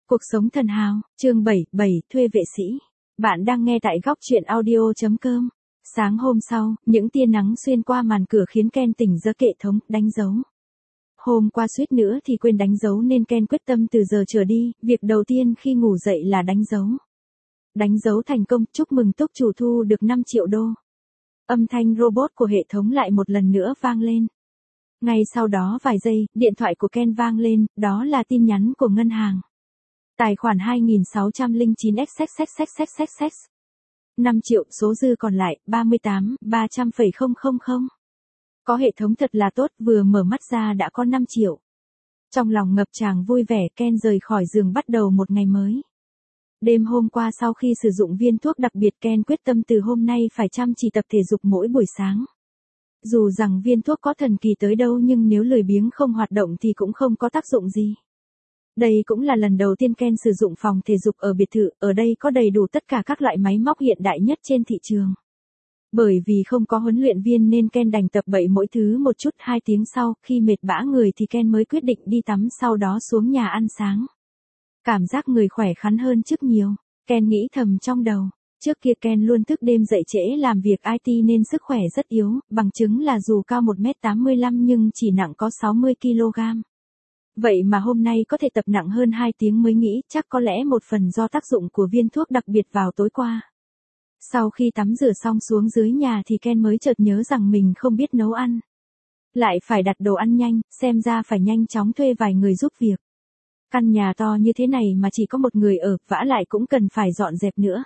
Cuộc sống thần hào, chương 7, thuê vệ sĩ. Bạn đang nghe tại góc truyện audio.com. Sáng hôm sau, những tia nắng xuyên qua màn cửa khiến Ken tỉnh giấc hệ thống, đánh dấu. Hôm qua suýt nữa thì quên đánh dấu nên Ken quyết tâm từ giờ trở đi, việc đầu tiên khi ngủ dậy là đánh dấu. Đánh dấu thành công, chúc mừng túc chủ thu được 5 triệu đô. Âm thanh robot của hệ thống lại một lần nữa vang lên. Ngay sau đó vài giây, điện thoại của Ken vang lên, đó là tin nhắn của ngân hàng. Tài khoản 2609xxxxxxx. 5 triệu, số dư còn lại, 38.300,000. Có hệ thống thật là tốt, vừa mở mắt ra đã có 5 triệu. Trong lòng ngập tràn vui vẻ, Ken rời khỏi giường bắt đầu một ngày mới. Đêm hôm qua sau khi sử dụng viên thuốc đặc biệt, Ken quyết tâm từ hôm nay phải chăm chỉ tập thể dục mỗi buổi sáng. Dù rằng viên thuốc có thần kỳ tới đâu nhưng nếu lười biếng không hoạt động thì cũng không có tác dụng gì. Đây cũng là lần đầu tiên Ken sử dụng phòng thể dục ở biệt thự, ở đây có đầy đủ tất cả các loại máy móc hiện đại nhất trên thị trường. Bởi vì không có huấn luyện viên nên Ken đành tập bậy mỗi thứ một chút. 2 tiếng sau, khi mệt bã người thì Ken mới quyết định đi tắm, sau đó xuống nhà ăn sáng. Cảm giác người khỏe khoắn hơn trước nhiều, Ken nghĩ thầm trong đầu. Trước kia Ken luôn thức đêm dậy trễ làm việc IT nên sức khỏe rất yếu, bằng chứng là dù cao 1m85 nhưng chỉ nặng có 60kg. Vậy mà hôm nay có thể tập nặng hơn 2 tiếng mới nghĩ chắc có lẽ một phần do tác dụng của viên thuốc đặc biệt vào tối qua. Sau khi tắm rửa xong xuống dưới nhà thì Ken mới chợt nhớ rằng mình không biết nấu ăn. Lại phải đặt đồ ăn nhanh, xem ra phải nhanh chóng thuê vài người giúp việc. Căn nhà to như thế này mà chỉ có một người ở, vả lại cũng cần phải dọn dẹp nữa.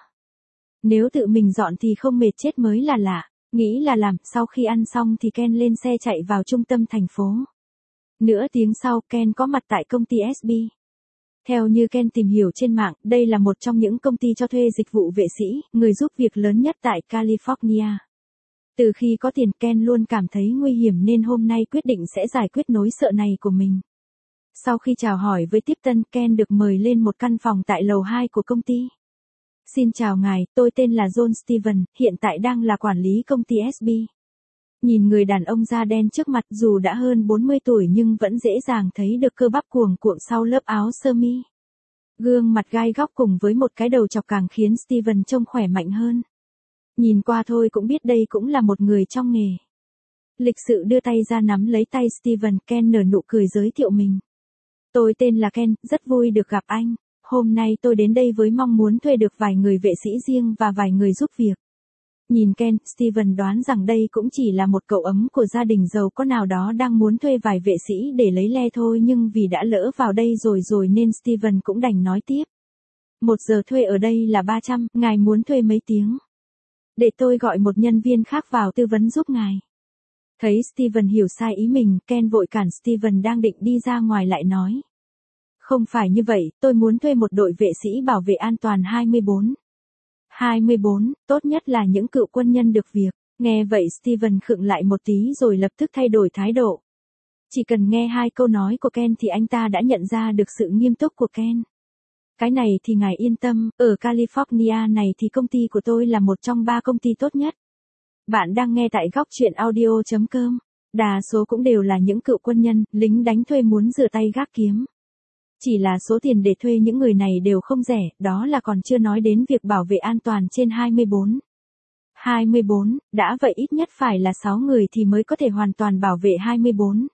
Nếu tự mình dọn thì không mệt chết mới là lạ. Nghĩ là làm, sau khi ăn xong thì Ken lên xe chạy vào trung tâm thành phố. Nửa tiếng sau, Ken có mặt tại công ty SB. Theo như Ken tìm hiểu trên mạng, đây là một trong những công ty cho thuê dịch vụ vệ sĩ, người giúp việc lớn nhất tại California. Từ khi có tiền, Ken luôn cảm thấy nguy hiểm nên hôm nay quyết định sẽ giải quyết nỗi sợ này của mình. Sau khi chào hỏi với tiếp tân, Ken được mời lên một căn phòng tại lầu 2 của công ty. Xin chào ngài, tôi tên là John Steven, hiện tại đang là quản lý công ty SB. Nhìn người đàn ông da đen trước mặt, dù đã hơn 40 tuổi nhưng vẫn dễ dàng thấy được cơ bắp cuồng cuộn sau lớp áo sơ mi. Gương mặt gai góc cùng với một cái đầu chọc càng khiến Steven trông khỏe mạnh hơn. Nhìn qua thôi cũng biết đây cũng là một người trong nghề. Lịch sự đưa tay ra nắm lấy tay Steven, Ken nở nụ cười giới thiệu mình. Tôi tên là Ken, rất vui được gặp anh. Hôm nay tôi đến đây với mong muốn thuê được vài người vệ sĩ riêng và vài người giúp việc. Nhìn Ken, Steven đoán rằng đây cũng chỉ là một cậu ấm của gia đình giàu có nào đó đang muốn thuê vài vệ sĩ để lấy le thôi, nhưng vì đã lỡ vào đây rồi nên Steven cũng đành nói tiếp. 1 giờ thuê ở đây là 300, ngài muốn thuê mấy tiếng? Để tôi gọi một nhân viên khác vào tư vấn giúp ngài. Thấy Steven hiểu sai ý mình, Ken vội cản Steven đang định đi ra ngoài lại nói. Không phải như vậy, tôi muốn thuê một đội vệ sĩ bảo vệ an toàn 24. 24, tốt nhất là những cựu quân nhân được việc. Nghe vậy Steven khựng lại một tí rồi lập tức thay đổi thái độ. Chỉ cần nghe 2 câu nói của Ken thì anh ta đã nhận ra được sự nghiêm túc của Ken. Cái này thì ngài yên tâm, ở California này thì công ty của tôi là một trong 3 công ty tốt nhất. Bạn đang nghe tại góc truyện audio.com. Đa số cũng đều là những cựu quân nhân, lính đánh thuê muốn rửa tay gác kiếm. Chỉ là số tiền để thuê những người này đều không rẻ, đó là còn chưa nói đến việc bảo vệ an toàn trên 24. 24, đã vậy ít nhất phải là 6 người thì mới có thể hoàn toàn bảo vệ 24.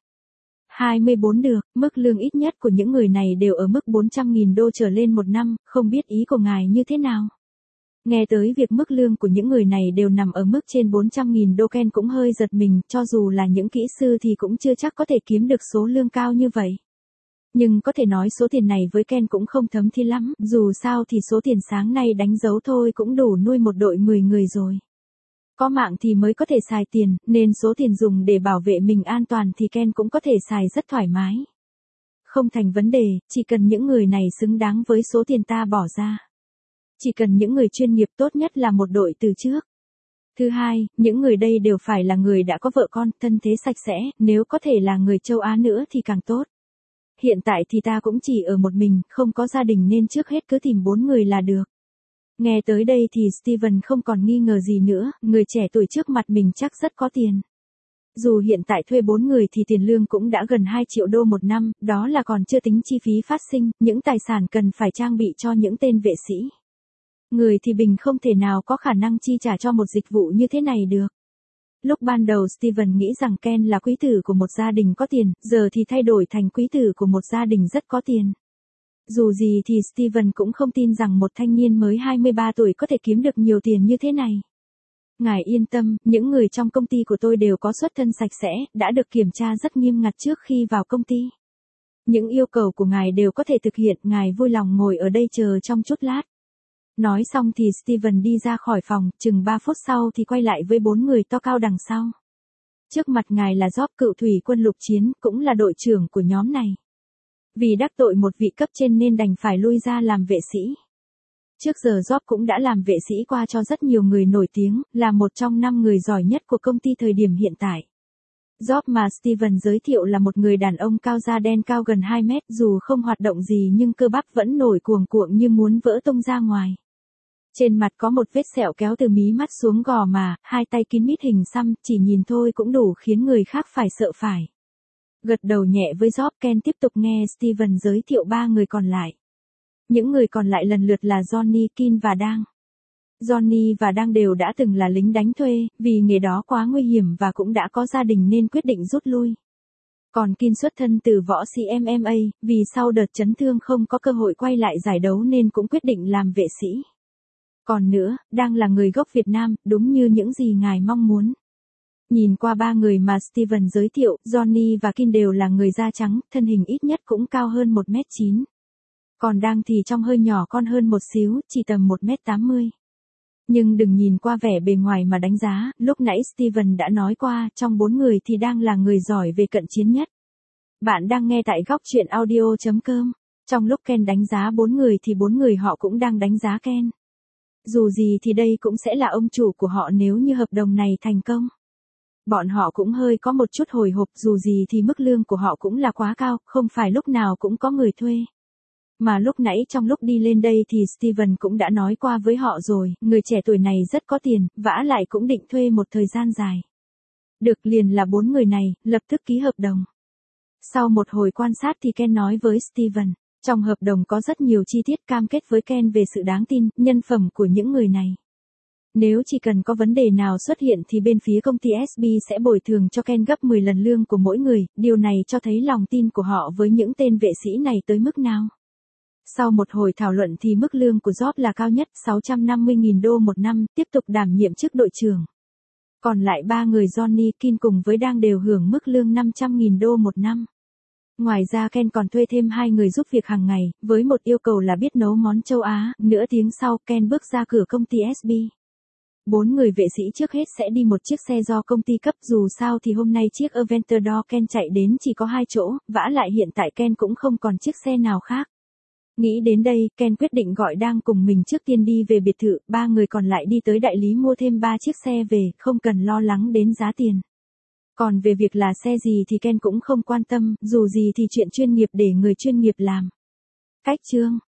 24 được, mức lương ít nhất của những người này đều ở mức 400.000 đô trở lên một năm, không biết ý của ngài như thế nào. Nghe tới việc mức lương của những người này đều nằm ở mức trên 400.000 đô, Ken cũng hơi giật mình, cho dù là những kỹ sư thì cũng chưa chắc có thể kiếm được số lương cao như vậy. Nhưng có thể nói số tiền này với Ken cũng không thấm thi lắm, dù sao thì số tiền sáng nay đánh dấu thôi cũng đủ nuôi một đội 10 người rồi. Có mạng thì mới có thể xài tiền, nên số tiền dùng để bảo vệ mình an toàn thì Ken cũng có thể xài rất thoải mái. Không thành vấn đề, chỉ cần những người này xứng đáng với số tiền ta bỏ ra. Chỉ cần những người chuyên nghiệp, tốt nhất là một đội từ trước. Thứ hai, những người đây đều phải là người đã có vợ con, thân thế sạch sẽ, nếu có thể là người châu Á nữa thì càng tốt. Hiện tại thì ta cũng chỉ ở một mình, không có gia đình nên trước hết cứ tìm 4 người là được. Nghe tới đây thì Steven không còn nghi ngờ gì nữa, người trẻ tuổi trước mặt mình chắc rất có tiền. Dù hiện tại thuê 4 người thì tiền lương cũng đã gần 2 triệu đô một năm, đó là còn chưa tính chi phí phát sinh, những tài sản cần phải trang bị cho những tên vệ sĩ. Người thì bình không thể nào có khả năng chi trả cho một dịch vụ như thế này được. Lúc ban đầu Steven nghĩ rằng Ken là quý tử của một gia đình có tiền, giờ thì thay đổi thành quý tử của một gia đình rất có tiền. Dù gì thì Steven cũng không tin rằng một thanh niên mới 23 tuổi có thể kiếm được nhiều tiền như thế này. Ngài yên tâm, những người trong công ty của tôi đều có xuất thân sạch sẽ, đã được kiểm tra rất nghiêm ngặt trước khi vào công ty. Những yêu cầu của ngài đều có thể thực hiện, ngài vui lòng ngồi ở đây chờ trong chút lát. Nói xong thì Steven đi ra khỏi phòng, chừng 3 phút sau thì quay lại với 4 người to cao đằng sau. Trước mặt ngài là Job, cựu thủy quân lục chiến, cũng là đội trưởng của nhóm này. Vì đắc tội một vị cấp trên nên đành phải lui ra làm vệ sĩ. Trước giờ Job cũng đã làm vệ sĩ qua cho rất nhiều người nổi tiếng, là một trong 5 người giỏi nhất của công ty thời điểm hiện tại. Job mà Steven giới thiệu là một người đàn ông cao da đen cao gần 2 mét, dù không hoạt động gì nhưng cơ bắp vẫn nổi cuồng cuộn như muốn vỡ tung ra ngoài. Trên mặt có một vết sẹo kéo từ mí mắt xuống gò má, hai tay kín mít hình xăm, chỉ nhìn thôi cũng đủ khiến người khác phải sợ phải. Gật đầu nhẹ với Job, Ken tiếp tục nghe Steven giới thiệu 3 người còn lại. Những người còn lại lần lượt là Johnny, Kin và Dang. Johnny và Dang đều đã từng là lính đánh thuê, vì nghề đó quá nguy hiểm và cũng đã có gia đình nên quyết định rút lui. Còn Kin xuất thân từ võ sĩ MMA, vì sau đợt chấn thương không có cơ hội quay lại giải đấu nên cũng quyết định làm vệ sĩ. Còn nữa, Dang là người gốc Việt Nam, đúng như những gì ngài mong muốn. Nhìn qua 3 người mà Steven giới thiệu, Johnny và Kin đều là người da trắng, thân hình ít nhất cũng cao hơn 1m9. Còn Dang thì trông hơi nhỏ con hơn một xíu, chỉ tầm 1m80. Nhưng đừng nhìn qua vẻ bề ngoài mà đánh giá, lúc nãy Steven đã nói qua, trong 4 người thì Dang là người giỏi về cận chiến nhất. Bạn đang nghe tại góc truyện audio.com. Trong lúc Ken đánh giá 4 người thì 4 người họ cũng đang đánh giá Ken. Dù gì thì đây cũng sẽ là ông chủ của họ nếu như hợp đồng này thành công. Bọn họ cũng hơi có một chút hồi hộp, dù gì thì mức lương của họ cũng là quá cao, không phải lúc nào cũng có người thuê. Mà lúc nãy trong lúc đi lên đây thì Steven cũng đã nói qua với họ rồi, người trẻ tuổi này rất có tiền, vả lại cũng định thuê một thời gian dài. Được, liền là 4 người này, lập tức ký hợp đồng. Sau một hồi quan sát thì Ken nói với Steven, trong hợp đồng có rất nhiều chi tiết cam kết với Ken về sự đáng tin, nhân phẩm của những người này. Nếu chỉ cần có vấn đề nào xuất hiện thì bên phía công ty SB sẽ bồi thường cho Ken gấp 10 lần lương của mỗi người, điều này cho thấy lòng tin của họ với những tên vệ sĩ này tới mức nào. Sau một hồi thảo luận thì mức lương của Job là cao nhất, 650.000 đô một năm, tiếp tục đảm nhiệm chức đội trưởng. Còn lại 3 người Johnny, Kin cùng với Dang đều hưởng mức lương 500.000 đô một năm. Ngoài ra Ken còn thuê thêm 2 người giúp việc hàng ngày, với một yêu cầu là biết nấu món châu Á. Nửa tiếng sau, Ken bước ra cửa công ty SB. 4 người vệ sĩ trước hết sẽ đi một chiếc xe do công ty cấp, dù sao thì hôm nay chiếc Aventador Ken chạy đến chỉ có 2 chỗ, vả lại hiện tại Ken cũng không còn chiếc xe nào khác. Nghĩ đến đây, Ken quyết định gọi Dang cùng mình trước tiên đi về biệt thự, 3 người còn lại đi tới đại lý mua thêm 3 chiếc xe về, không cần lo lắng đến giá tiền. Còn về việc là xe gì thì Ken cũng không quan tâm, dù gì thì chuyện chuyên nghiệp để người chuyên nghiệp làm. Cách chương